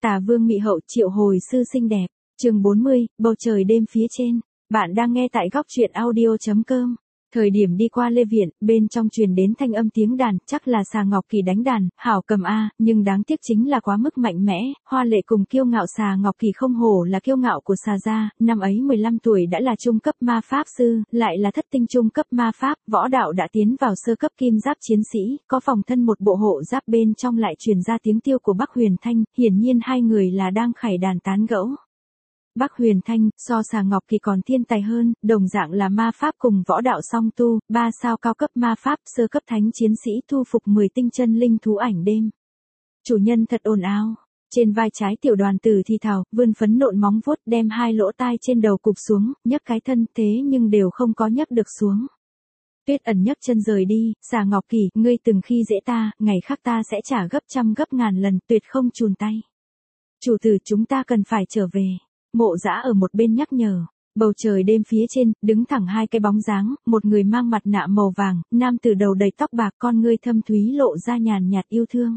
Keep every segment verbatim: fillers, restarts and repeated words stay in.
Tà vương mị hậu triệu hồi sư xinh đẹp. Chương bốn mươi, bầu trời đêm phía trên. Bạn đang nghe tại góc truyện audio chấm com. Thời điểm đi qua Lê Viện, bên trong truyền đến thanh âm tiếng đàn, chắc là Xà Ngọc Kỳ đánh đàn, hảo cầm a, nhưng đáng tiếc chính là quá mức mạnh mẽ, hoa lệ cùng kiêu ngạo. Xà Ngọc Kỳ không hổ là kiêu ngạo của Xà gia, năm ấy mười lăm tuổi đã là trung cấp ma pháp sư, lại là thất tinh trung cấp ma pháp, võ đạo đã tiến vào sơ cấp kim giáp chiến sĩ, có phòng thân một bộ hộ giáp, bên trong lại truyền ra tiếng tiêu của Bắc Huyền Thanh, hiển nhiên hai người là đang khải đàn tán gẫu. Bắc Huyền Thanh, so Xà Ngọc Kỳ còn thiên tài hơn, đồng dạng là ma pháp cùng võ đạo song tu, ba sao cao cấp ma pháp, sơ cấp thánh chiến sĩ thu phục mười tinh chân linh thú ảnh đêm. Chủ nhân thật ồn ào. Trên vai trái Tiểu Đoàn Tử thì thào, vươn phấn nộn móng vuốt đem hai lỗ tai trên đầu cụp xuống, nhấc cái thân thế nhưng đều không có nhấc được xuống. Tuyết Ẩn nhấc chân rời đi, Xà Ngọc Kỳ, ngươi từng khi dễ ta, ngày khác ta sẽ trả gấp trăm gấp ngàn lần, tuyệt không chùn tay. Chủ tử, chúng ta cần phải trở về. Mộ Dã ở một bên nhắc nhở. Bầu trời đêm phía trên, đứng thẳng hai cái bóng dáng, một người mang mặt nạ màu vàng, nam tử đầu đầy tóc bạc, con ngươi thâm thúy lộ ra nhàn nhạt yêu thương.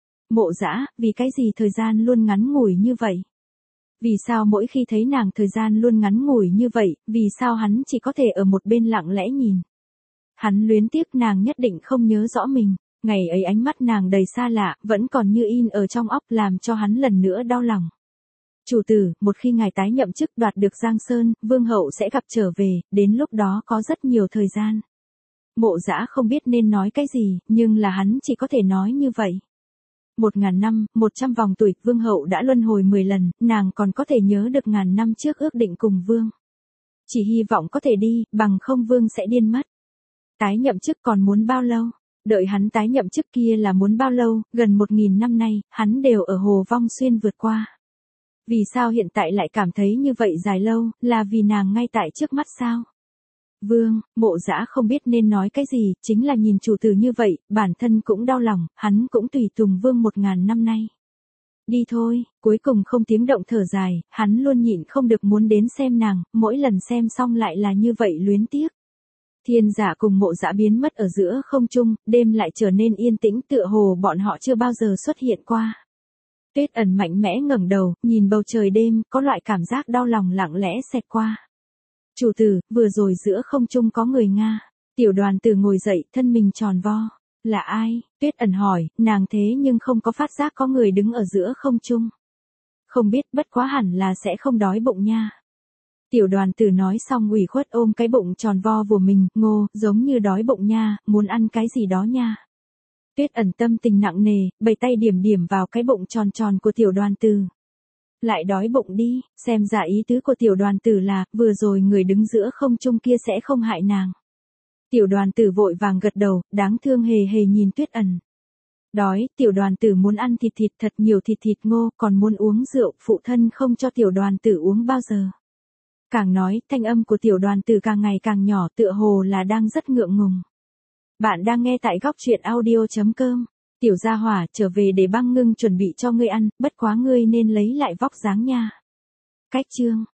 Mộ Dã, vì cái gì thời gian luôn ngắn ngủi như vậy? Vì sao mỗi khi thấy nàng thời gian luôn ngắn ngủi như vậy, vì sao hắn chỉ có thể ở một bên lặng lẽ nhìn? Hắn luyến tiếc nàng nhất định không nhớ rõ mình, ngày ấy ánh mắt nàng đầy xa lạ, vẫn còn như in ở trong óc, làm cho hắn lần nữa đau lòng. Chủ tử, một khi ngài tái nhậm chức đoạt được Giang Sơn, Vương hậu sẽ gặp trở về, đến lúc đó có rất nhiều thời gian. Mộ Dã không biết nên nói cái gì, nhưng là hắn chỉ có thể nói như vậy. Một ngàn năm, một trăm vòng tuổi, Vương hậu đã luân hồi mười lần, nàng còn có thể nhớ được ngàn năm trước ước định cùng Vương. Chỉ hy vọng có thể đi, bằng không Vương sẽ điên mất. Tái nhậm chức còn muốn bao lâu? Đợi hắn tái nhậm chức kia là muốn bao lâu, gần một nghìn năm nay, hắn đều ở Hồ Vong Xuyên vượt qua. Vì sao hiện tại lại cảm thấy như vậy dài lâu, là vì nàng ngay tại trước mắt sao? Vương, Mộ Dã không biết nên nói cái gì, chính là nhìn chủ tử như vậy, bản thân cũng đau lòng, hắn cũng tùy tùng Vương một ngàn năm nay. Đi thôi, cuối cùng không tiếng động thở dài, hắn luôn nhịn không được muốn đến xem nàng, mỗi lần xem xong lại là như vậy luyến tiếc. Thiên Giả cùng Mộ Dã biến mất ở giữa không trung, đêm lại trở nên yên tĩnh, tựa hồ bọn họ chưa bao giờ xuất hiện qua. Tuyết Ẩn mạnh mẽ ngẩng đầu, nhìn bầu trời đêm, có loại cảm giác đau lòng lặng lẽ xẹt qua. Chủ tử, vừa rồi giữa không trung có người Nga. Tiểu Đoàn Tử ngồi dậy, thân mình tròn vo. Là ai? Tuyết Ẩn hỏi, nàng thế nhưng không có phát giác có người đứng ở giữa không trung. Không biết, bất quá hẳn là sẽ không đói bụng nha. Tiểu Đoàn Tử nói xong ủy khuất ôm cái bụng tròn vo của mình, ngô, giống như đói bụng nha, muốn ăn cái gì đó nha. Tuyết Ẩn tâm tình nặng nề, bày tay điểm điểm vào cái bụng tròn tròn của Tiểu Đoàn Tử. Lại đói bụng đi, xem ra ý tứ của Tiểu Đoàn Tử là, vừa rồi người đứng giữa không trung kia sẽ không hại nàng. Tiểu Đoàn Tử vội vàng gật đầu, đáng thương hề hề nhìn Tuyết Ẩn. Đói, Tiểu Đoàn Tử muốn ăn thịt thịt thật nhiều thịt thịt ngô, còn muốn uống rượu, phụ thân không cho Tiểu Đoàn Tử uống bao giờ. Càng nói, thanh âm của Tiểu Đoàn Tử càng ngày càng nhỏ, tựa hồ là đang rất ngượng ngùng. Bạn đang nghe tại góc truyện audio chấm com. Tiểu gia hỏa, trở về để băng ngưng chuẩn bị cho ngươi ăn, bất quá ngươi nên lấy lại vóc dáng nha. Cách chương.